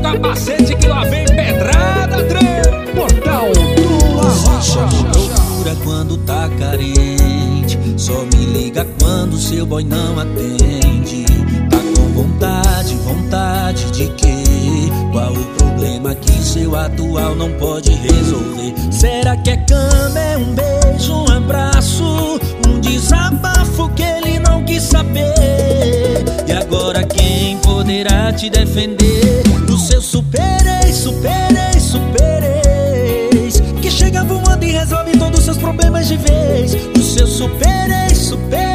capacete que lá vem pedrada, trem. Portal do Arrocha. Só me procura quando tá carente, só me liga quando seu boy não atende. Tá com vontade de quê? Qual o problema que seu atual não pode resolver? Será que é cama, é um beijo, um abraço, um desabafo que ele não quis saber? E agora quem poderá te defender do seu super-ex, que chega voando e resolve todos os seus problemas de vez? Do seu super-ex,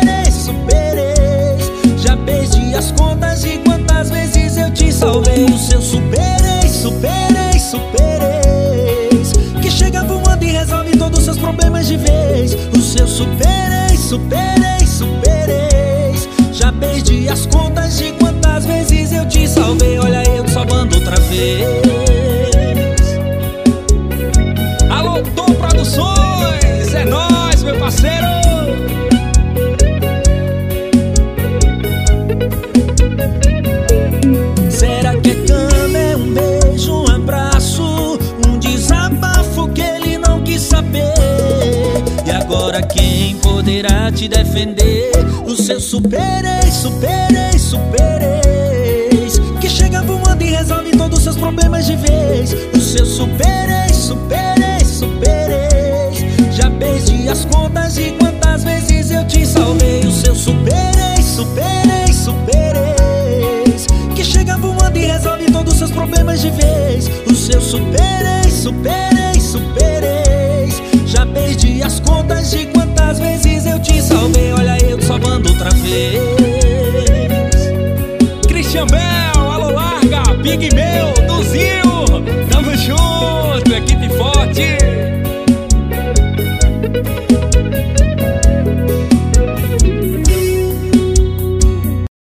já perdi as contas de quantas vezes eu te salvei. O seu super-ex, que chega voando e resolve todos os seus problemas de vez. O seu super-ex, já perdi as contas de quantas vezes eu te salvei. Olha eu salvando outra vez. Alô, Tom Produções, é nóis, meu parceiro. Será que é cama, é um beijo, um abraço, um desabafo que ele não quis saber? E agora quem poderá te defender? O seu super-ex, que chega voando e resolve todos os seus problemas de vez. O seu super-ex, já perdi as contas de quantas vezes eu te salvei. O seu super-ex, que chega voando e resolve todos os seus problemas de vez. O seu super-ex, já perdi as contas de quantas vezes eu te salvei. Olha eu salvando outra vez. Christian Bell, alô larga, Pigmeu, Duzinho, tamo junto.